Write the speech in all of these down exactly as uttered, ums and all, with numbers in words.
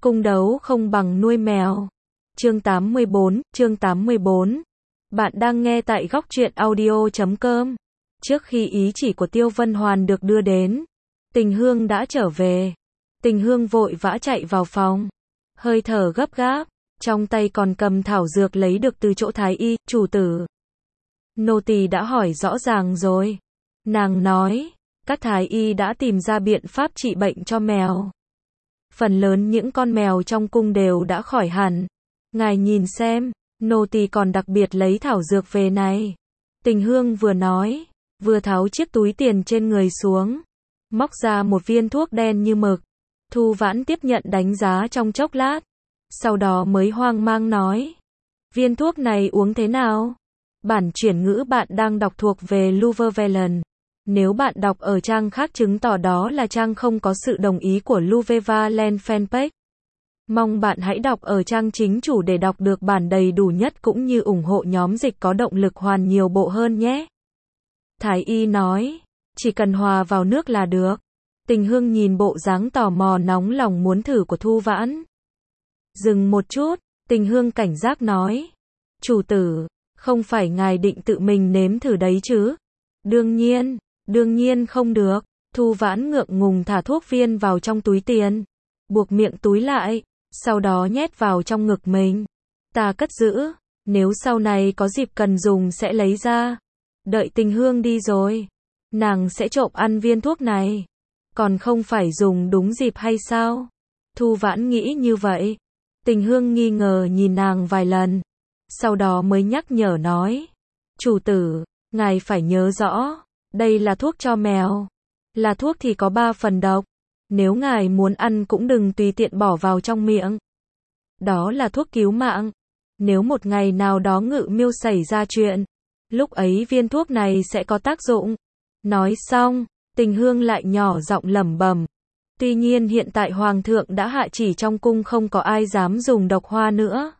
Cung đấu không bằng nuôi mèo. Chương tám mươi bốn, chương tám mươi bốn. Bạn đang nghe tại góc truyện audio chấm com. Trước khi ý chỉ của Tiêu Vân Hoàn được đưa đến, Tình Hương đã trở về. Tình Hương vội vã chạy vào phòng, hơi thở gấp gáp, trong tay còn cầm thảo dược lấy được từ chỗ thái y. Chủ tử, nô tỳ đã hỏi rõ ràng rồi. Nàng nói, các thái y đã tìm ra biện pháp trị bệnh cho mèo. Phần lớn những con mèo trong cung đều đã khỏi hẳn. Ngài nhìn xem, nô tỳ còn đặc biệt lấy thảo dược về này. Tình Hương vừa nói, vừa tháo chiếc túi tiền trên người xuống, móc ra một viên thuốc đen như mực. Thu Vãn tiếp nhận đánh giá trong chốc lát, sau đó mới hoang mang nói, viên thuốc này uống thế nào? Bản chuyển ngữ bạn đang đọc thuộc về Luvervelen. Nếu bạn đọc ở trang khác chứng tỏ đó là trang không có sự đồng ý của Luvervelen fanpage. Mong bạn hãy đọc ở trang chính chủ để đọc được bản đầy đủ nhất cũng như ủng hộ nhóm dịch có động lực hoàn nhiều bộ hơn nhé. Thái y nói, chỉ cần hòa vào nước là được. Tình Hương nhìn bộ dáng tò mò nóng lòng muốn thử của Thu Vãn. Dừng một chút, Tình Hương cảnh giác nói, chủ tử, không phải ngài định tự mình nếm thử đấy chứ? Đương nhiên, đương nhiên không được. Thu Vãn ngượng ngùng thả thuốc viên vào trong túi tiền, buộc miệng túi lại, sau đó nhét vào trong ngực mình. Ta cất giữ, nếu sau này có dịp cần dùng sẽ lấy ra. Đợi Tình Hương đi rồi, nàng sẽ trộm ăn viên thuốc này, còn không phải dùng đúng dịp hay sao? Thu Vãn nghĩ như vậy. Tình Hương nghi ngờ nhìn nàng vài lần, sau đó mới nhắc nhở nói, chủ tử, ngài phải nhớ rõ, đây là thuốc cho mèo. Là thuốc thì có ba phần độc. Nếu ngài muốn ăn cũng đừng tùy tiện bỏ vào trong miệng. Đó là thuốc cứu mạng. Nếu một ngày nào đó Ngự Miêu xảy ra chuyện, lúc ấy viên thuốc này sẽ có tác dụng. Nói xong, Tình Hương lại nhỏ giọng lẩm bẩm. Tuy nhiên hiện tại Hoàng thượng đã hạ chỉ trong cung không có ai dám dùng độc hoa nữa.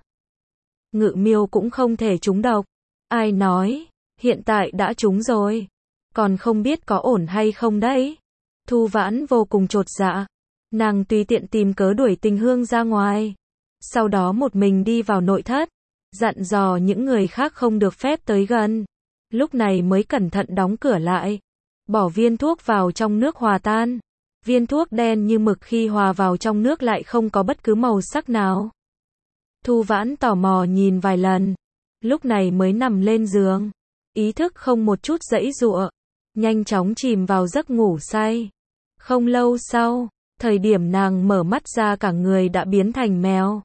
Ngự Miêu cũng không thể trúng độc. Ai nói, hiện tại đã trúng rồi. Còn không biết có ổn hay không đấy. Thu Vãn vô cùng chột dạ. Nàng tùy tiện tìm cớ đuổi Tình Hương ra ngoài. Sau đó một mình đi vào nội thất, dặn dò những người khác không được phép tới gần. Lúc này mới cẩn thận đóng cửa lại. Bỏ viên thuốc vào trong nước hòa tan. Viên thuốc đen như mực khi hòa vào trong nước lại không có bất cứ màu sắc nào. Thu Vãn tò mò nhìn vài lần. Lúc này mới nằm lên giường. Ý thức không một chút giãy giụa. Nhanh chóng chìm vào giấc ngủ say. Không lâu sau, thời điểm nàng mở mắt ra cả người đã biến thành mèo.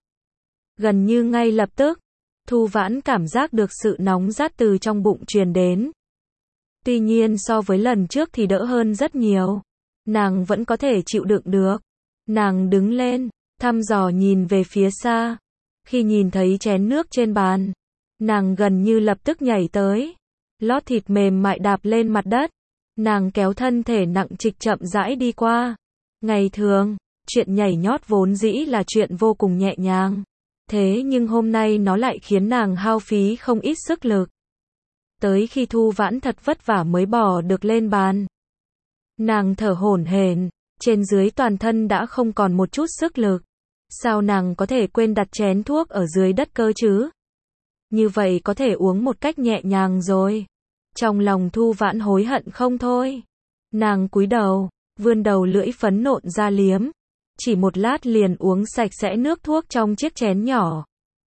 Gần như ngay lập tức, Thu Vãn cảm giác được sự nóng rát từ trong bụng truyền đến. Tuy nhiên so với lần trước thì đỡ hơn rất nhiều. Nàng vẫn có thể chịu đựng được. Nàng đứng lên, thăm dò nhìn về phía xa. Khi nhìn thấy chén nước trên bàn, nàng gần như lập tức nhảy tới. Lót thịt mềm mại đạp lên mặt đất. Nàng kéo thân thể nặng trịch chậm rãi đi qua. Ngày thường, chuyện nhảy nhót vốn dĩ là chuyện vô cùng nhẹ nhàng. Thế nhưng hôm nay nó lại khiến nàng hao phí không ít sức lực. Tới khi Thu Vãn thật vất vả mới bò được lên bàn. Nàng thở hổn hển, trên dưới toàn thân đã không còn một chút sức lực. Sao nàng có thể quên đặt chén thuốc ở dưới đất cơ chứ? Như vậy có thể uống một cách nhẹ nhàng rồi. Trong lòng Thu Vãn hối hận không thôi. Nàng cúi đầu, vươn đầu lưỡi phấn nộn ra liếm. Chỉ một lát liền uống sạch sẽ nước thuốc trong chiếc chén nhỏ.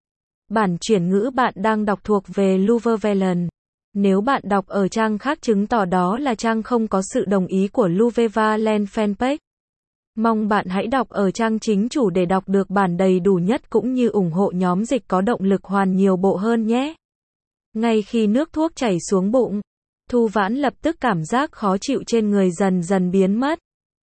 Bản chuyển ngữ bạn đang đọc thuộc về Luvervelen. Nếu bạn đọc ở trang khác chứng tỏ đó là trang không có sự đồng ý của Luvervelen fanpage. Mong bạn hãy đọc ở trang chính chủ để đọc được bản đầy đủ nhất cũng như ủng hộ nhóm dịch có động lực hoàn nhiều bộ hơn nhé. Ngay khi nước thuốc chảy xuống bụng, Thu Vãn lập tức cảm giác khó chịu trên người dần dần biến mất.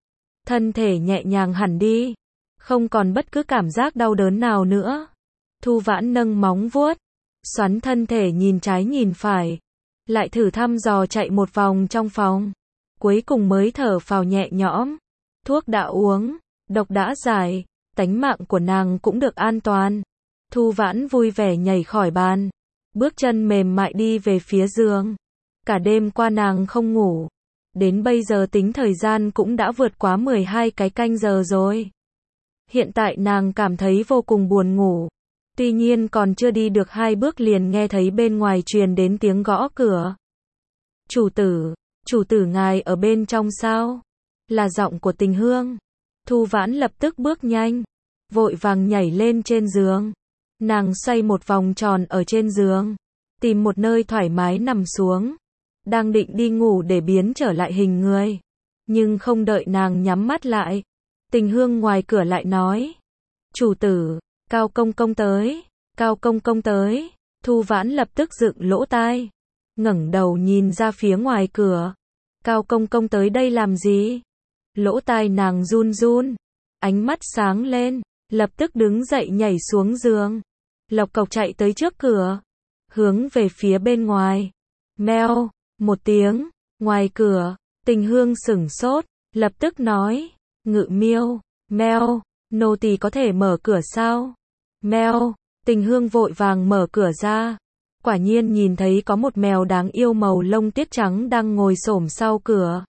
Thân thể nhẹ nhàng hẳn đi, không còn bất cứ cảm giác đau đớn nào nữa. Thu Vãn nâng móng vuốt, xoắn thân thể nhìn trái nhìn phải, lại thử thăm dò chạy một vòng trong phòng. Cuối cùng mới thở phào nhẹ nhõm. Thuốc đã uống, độc đã giải, tánh mạng của nàng cũng được an toàn. Thu Vãn vui vẻ nhảy khỏi bàn, bước chân mềm mại đi về phía giường. Cả đêm qua nàng không ngủ. Đến bây giờ tính thời gian cũng đã vượt quá mười hai cái canh giờ rồi. Hiện tại nàng cảm thấy vô cùng buồn ngủ. Tuy nhiên còn chưa đi được hai bước liền nghe thấy bên ngoài truyền đến tiếng gõ cửa. Chủ tử, chủ tử ngài ở bên trong sao? Là giọng của Tình Hương. Thu Vãn lập tức bước nhanh, vội vàng nhảy lên trên giường. Nàng xoay một vòng tròn ở trên giường, tìm một nơi thoải mái nằm xuống. Đang định đi ngủ để biến trở lại hình người. Nhưng không đợi nàng nhắm mắt lại, Tình Hương ngoài cửa lại nói. Chủ tử, Cao công công tới, Cao công công tới. Thu Vãn lập tức dựng lỗ tai, ngẩng đầu nhìn ra phía ngoài cửa. Cao công công tới đây làm gì? Lỗ tai nàng run run, ánh mắt sáng lên, lập tức đứng dậy nhảy xuống giường, lộc cộc chạy tới trước cửa, hướng về phía bên ngoài. Meo, một tiếng, ngoài cửa, Tình Hương sửng sốt, lập tức nói, Ngự Miêu, meo, nô tỳ có thể mở cửa sao? Meo, Tình Hương vội vàng mở cửa ra, quả nhiên nhìn thấy có một mèo đáng yêu màu lông tiết trắng đang ngồi xổm sau cửa.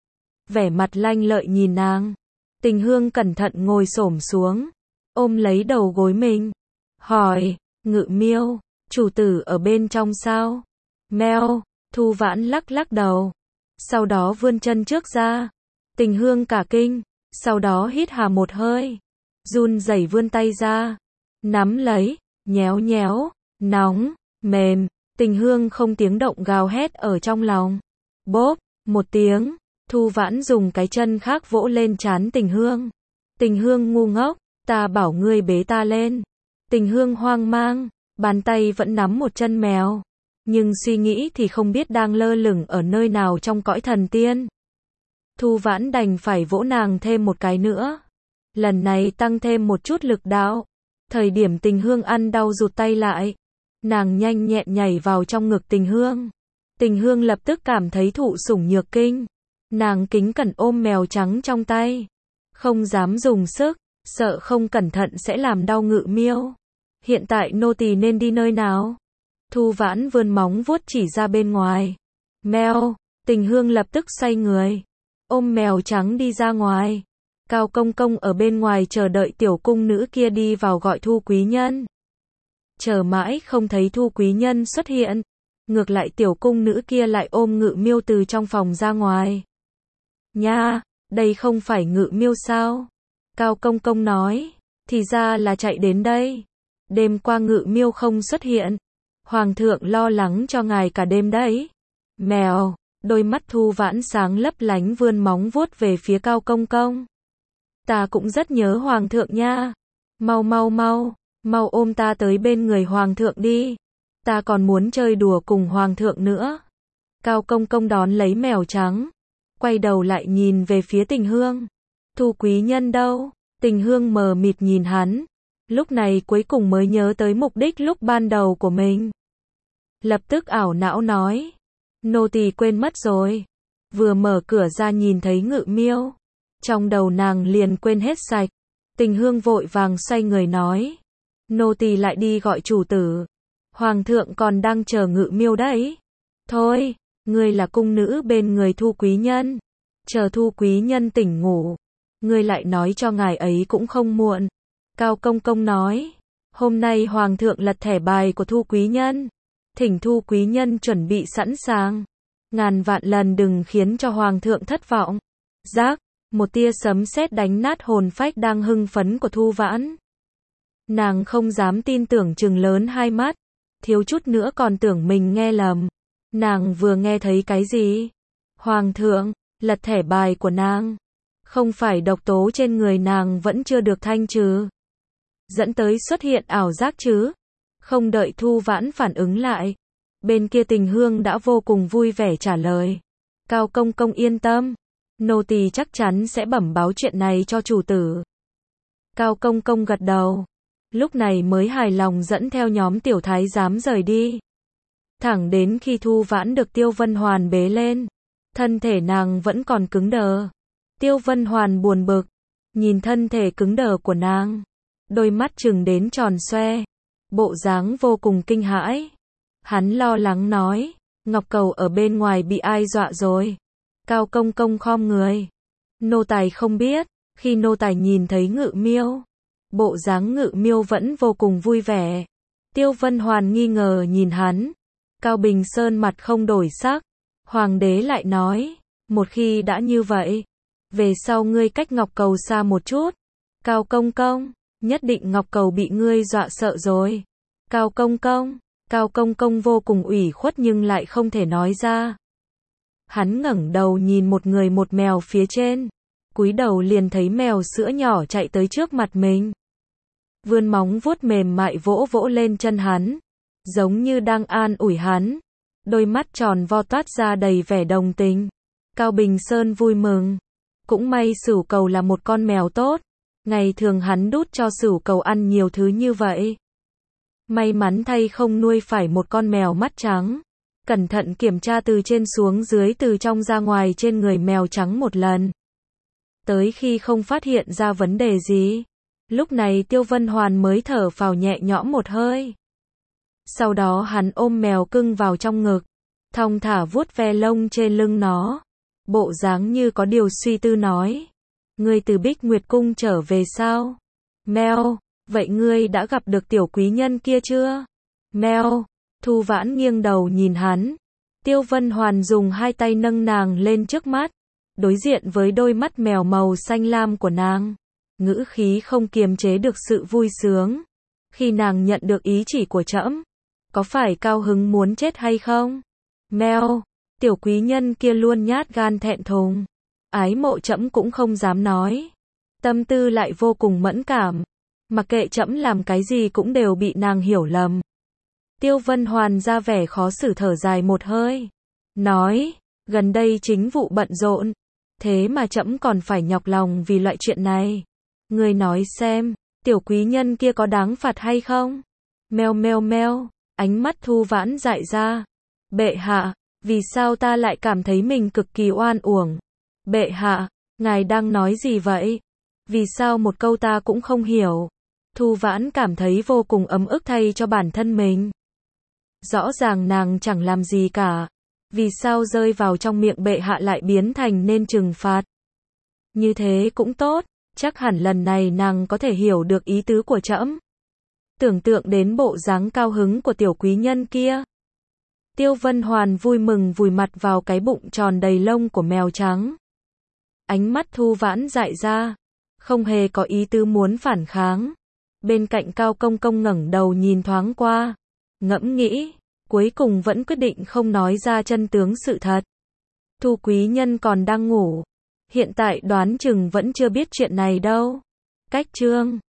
Vẻ mặt lanh lợi nhìn nàng, Tình Hương cẩn thận ngồi xổm xuống, ôm lấy đầu gối mình, hỏi, Ngự Miêu, chủ tử ở bên trong sao? Meo, Thu Vãn lắc lắc đầu, sau đó vươn chân trước ra. Tình Hương cả kinh, sau đó hít hà một hơi, run rẩy vươn tay ra, nắm lấy, nhéo nhéo, nóng, mềm. Tình Hương không tiếng động gào hét ở trong lòng. Bốp, một tiếng, Thu Vãn dùng cái chân khác vỗ lên trán Tình Hương. Tình Hương ngu ngốc, ta bảo ngươi bế ta lên. Tình Hương hoang mang, bàn tay vẫn nắm một chân mèo, nhưng suy nghĩ thì không biết đang lơ lửng ở nơi nào trong cõi thần tiên. Thu Vãn đành phải vỗ nàng thêm một cái nữa, lần này tăng thêm một chút lực đạo. Thời điểm Tình Hương ăn đau rụt tay lại, nàng nhanh nhẹn nhảy vào trong ngực Tình Hương. Tình Hương lập tức cảm thấy thụ sủng nhược kinh, nàng kính cẩn ôm mèo trắng trong tay, không dám dùng sức, sợ không cẩn thận sẽ làm đau Ngự Miêu. Hiện tại nô tỳ nên đi nơi nào? Thu Vãn vươn móng vuốt chỉ ra bên ngoài. Meo, Tình Hương lập tức xoay người, ôm mèo trắng đi ra ngoài. Cao công công ở bên ngoài chờ đợi tiểu cung nữ kia đi vào gọi Thu quý nhân. Chờ mãi không thấy Thu quý nhân xuất hiện, ngược lại tiểu cung nữ kia lại ôm Ngự Miêu từ trong phòng ra ngoài. Nha, đây không phải Ngự Miêu sao? Cao công công nói, thì ra là chạy đến đây. Đêm qua Ngự Miêu không xuất hiện, hoàng thượng lo lắng cho ngài cả đêm đấy. Mèo, đôi mắt Thu Vãn sáng lấp lánh vươn móng vuốt về phía Cao công công. Ta cũng rất nhớ hoàng thượng nha. Mau mau mau, mau ôm ta tới bên người hoàng thượng đi. Ta còn muốn chơi đùa cùng hoàng thượng nữa. Cao công công đón lấy mèo trắng, quay đầu lại nhìn về phía Tình Hương. Thu quý nhân đâu? Tình Hương mờ mịt nhìn hắn, lúc này cuối cùng mới nhớ tới mục đích lúc ban đầu của mình. Lập tức ảo não nói, nô tỳ quên mất rồi. Vừa mở cửa ra nhìn thấy Ngự Miêu, trong đầu nàng liền quên hết sạch. Tình Hương vội vàng xoay người nói, nô tỳ lại đi gọi chủ tử. Hoàng thượng còn đang chờ Ngự Miêu đấy. Thôi, ngươi là cung nữ bên người Thu quý nhân, chờ Thu quý nhân tỉnh ngủ, ngươi lại nói cho ngài ấy cũng không muộn. Cao công công nói, hôm nay hoàng thượng lật thẻ bài của Thu quý nhân, thỉnh Thu quý nhân chuẩn bị sẵn sàng, ngàn vạn lần đừng khiến cho hoàng thượng thất vọng. Rác, một tia sấm sét đánh nát hồn phách đang hưng phấn của Thu Vãn. Nàng không dám tin tưởng trừng lớn hai mắt, thiếu chút nữa còn tưởng mình nghe lầm. Nàng vừa nghe thấy cái gì? Hoàng thượng lật thẻ bài của nàng, không phải độc tố trên người nàng vẫn chưa được thanh trừ, dẫn tới xuất hiện ảo giác chứ? Không đợi Thu Vãn phản ứng lại, bên kia Tình Hương đã vô cùng vui vẻ trả lời, Cao công công yên tâm, nô tỳ chắc chắn sẽ bẩm báo chuyện này cho chủ tử. Cao công công gật đầu, lúc này mới hài lòng dẫn theo nhóm tiểu thái giám rời đi. Thẳng đến khi Thu Vãn được Tiêu Vân Hoàn bế lên, thân thể nàng vẫn còn cứng đờ. Tiêu Vân Hoàn buồn bực, nhìn thân thể cứng đờ của nàng, đôi mắt trừng đến tròn xoe, bộ dáng vô cùng kinh hãi. Hắn lo lắng nói, Ngọc Cầu ở bên ngoài bị ai dọa rồi? Cao công công khom người, nô tài không biết. Khi nô tài nhìn thấy Ngự Miêu, bộ dáng Ngự Miêu vẫn vô cùng vui vẻ. Tiêu Vân Hoàn nghi ngờ nhìn hắn. Cao Bình Sơn mặt không đổi sắc. Hoàng đế lại nói, một khi đã như vậy, về sau ngươi cách Ngọc Cầu xa một chút. Cao công công, nhất định Ngọc Cầu bị ngươi dọa sợ rồi. Cao công công, Cao công công vô cùng ủy khuất nhưng lại không thể nói ra. Hắn ngẩng đầu nhìn một người một mèo phía trên, cúi đầu liền thấy mèo sữa nhỏ chạy tới trước mặt mình. Vươn móng vuốt mềm mại vỗ vỗ lên chân hắn, giống như đang an ủi hắn. Đôi mắt tròn vo toát ra đầy vẻ đồng tình. Cao Bình Sơn vui mừng. Cũng may Sửu Cầu là một con mèo tốt. Ngày thường hắn đút cho Sửu Cầu ăn nhiều thứ như vậy. May mắn thay không nuôi phải một con mèo mắt trắng. Cẩn thận kiểm tra từ trên xuống dưới từ trong ra ngoài trên người mèo trắng một lần. Tới khi không phát hiện ra vấn đề gì, lúc này Tiêu Vân Hoàn mới thở phào nhẹ nhõm một hơi. Sau đó hắn ôm mèo cưng vào trong ngực, thong thả vuốt ve lông trên lưng nó. Bộ dáng như có điều suy tư nói. Ngươi từ Bích Nguyệt Cung trở về sao? Mèo, vậy ngươi đã gặp được tiểu quý nhân kia chưa? Mèo, Thu Vãn nghiêng đầu nhìn hắn. Tiêu Vân Hoàn dùng hai tay nâng nàng lên trước mắt, đối diện với đôi mắt mèo màu xanh lam của nàng. Ngữ khí không kiềm chế được sự vui sướng. Khi nàng nhận được ý chỉ của trẫm, có phải cao hứng muốn chết hay không? Mèo, tiểu quý nhân kia luôn nhát gan thẹn thùng. Ái mộ trẫm cũng không dám nói. Tâm tư lại vô cùng mẫn cảm. Mặc kệ trẫm làm cái gì cũng đều bị nàng hiểu lầm. Tiêu Vân Hoàn ra vẻ khó xử thở dài một hơi. Nói, gần đây chính vụ bận rộn. Thế mà trẫm còn phải nhọc lòng vì loại chuyện này. Ngươi nói xem, tiểu quý nhân kia có đáng phạt hay không? Meo meo meo, ánh mắt Thu Vãn dại ra. Bệ hạ, vì sao ta lại cảm thấy mình cực kỳ oan uổng? Bệ hạ, ngài đang nói gì vậy? Vì sao một câu ta cũng không hiểu? Thu Vãn cảm thấy vô cùng ấm ức thay cho bản thân mình. Rõ ràng nàng chẳng làm gì cả. Vì sao rơi vào trong miệng bệ hạ lại biến thành nên trừng phạt? Như thế cũng tốt, chắc hẳn lần này nàng có thể hiểu được ý tứ của trẫm. Tưởng tượng đến bộ dáng cao hứng của tiểu quý nhân kia. Tiêu Vân Hoàn vui mừng vùi mặt vào cái bụng tròn đầy lông của mèo trắng. Ánh mắt Thu Vãn dại ra, không hề có ý tứ muốn phản kháng. Bên cạnh Cao công công ngẩng đầu nhìn thoáng qua, ngẫm nghĩ, cuối cùng vẫn quyết định không nói ra chân tướng sự thật. Thu quý nhân còn đang ngủ, hiện tại đoán chừng vẫn chưa biết chuyện này đâu. Cách chương